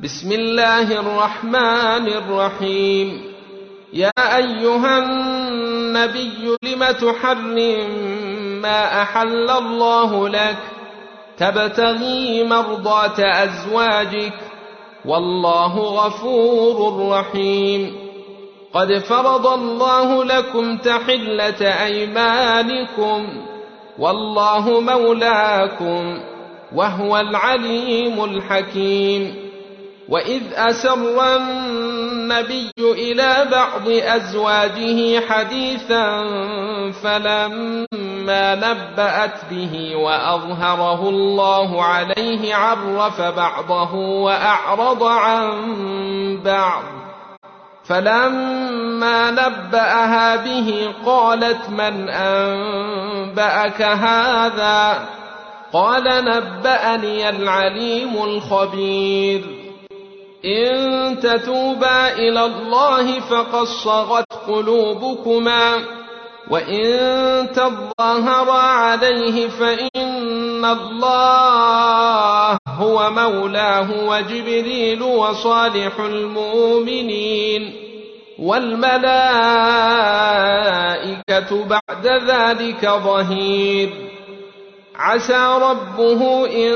بسم الله الرحمن الرحيم. يا أيها النبي لم تحرم ما أحل الله لك تبتغي مرضات أزواجك والله غفور رحيم. قد فرض الله لكم تحلة أيمانكم والله مولاكم وهو العليم الحكيم. وإذ أسر النبي إلى بعض أزواجه حديثا فلما نبأت به وأظهره الله عليه عرف بعضه وأعرض عن بعض، فلما نبأها به قالت من أنبأك هذا؟ قال نبأني العليم الخبير. إن تتوبا إلى الله فقد صغت قلوبكما وإن تظاهرا عليه فإن الله هو مولاه وجبريل وصالح المؤمنين والملائكة بعد ذلك ظهير. عسى ربه إن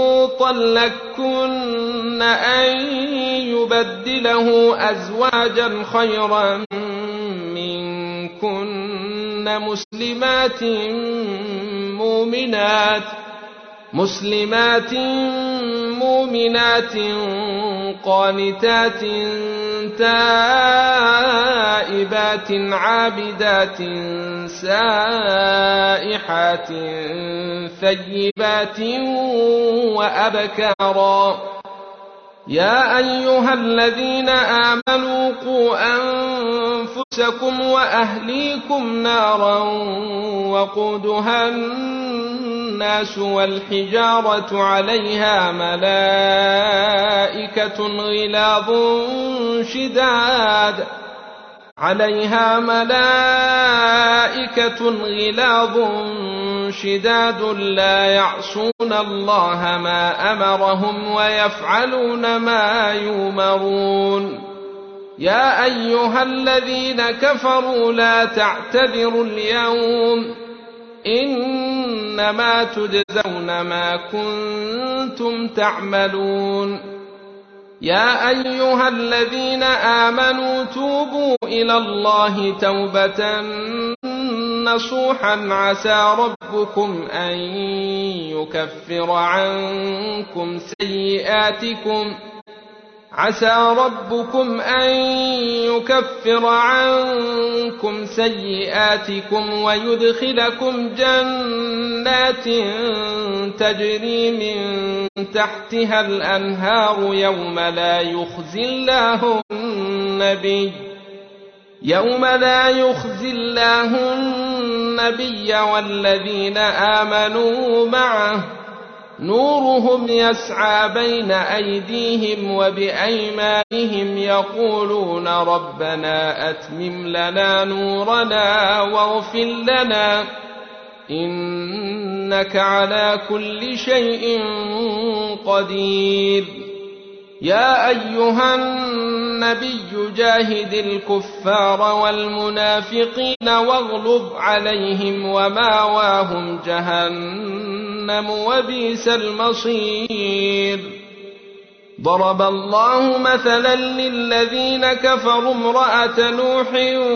طلقكن أن يبدله أزواجا خيرا منكن مسلمات مؤمنات قانتات تائبات عابدات سائحات ثيبات وأبكارا. يا أيها الذين آمنوا قوا أنفسكم وأهليكم نارا وقودها الناس والحجارة عليها ملائكة غلاظ شداد لا يعصون الله ما أمرهم ويفعلون ما يؤمرون. يا أيها الذين كفروا لا تعتذروا اليوم إنما تجزون ما كنتم تعملون. يا أيها الذين آمنوا توبوا إلى الله توبة نصوحا عسى ربكم أن يكفر عنكم سيئاتكم ويدخلكم جنات تجري من تحتها الأنهار يوم لا يخزي الله النبي والذين آمنوا معه نورهم يسعى بين أيديهم وبأيمانهم يقولون ربنا أتمم لنا نورنا واغفر لنا إنك على كل شيء قدير. يا أيها النبي جاهد الكفار والمنافقين واغلظ عليهم ومأواهم جهنم وبئس المصير. ضرب الله مثلا للذين كفروا امرأة نوح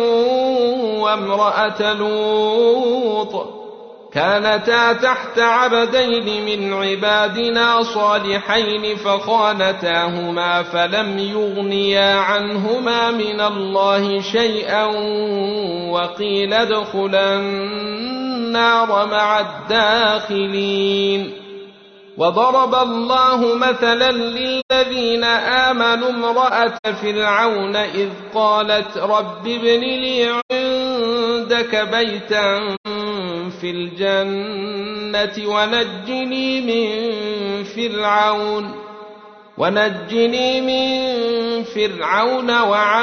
وامرأة لوط كانتا تحت عبدين من عبادنا صالحين فخانتاهما فلم يغنيا عنهما من الله شيئا وقيل ادخلا النار مع الداخلين. وضرب الله مثلا للذين آمنوا امرأة فرعون إذ قالت رب ابن لي عندك بيتا في الجنة ونجني من فرعون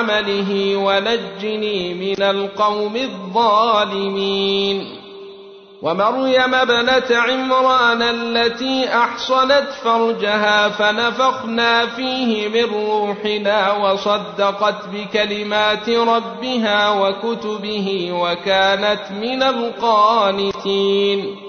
وعمله ونجني من القوم الظالمين. ومريم ابنة عمران التي أحصنت فرجها فنفخنا فيه من روحنا وصدقت بكلمات ربها وكتبه وكانت من القانتين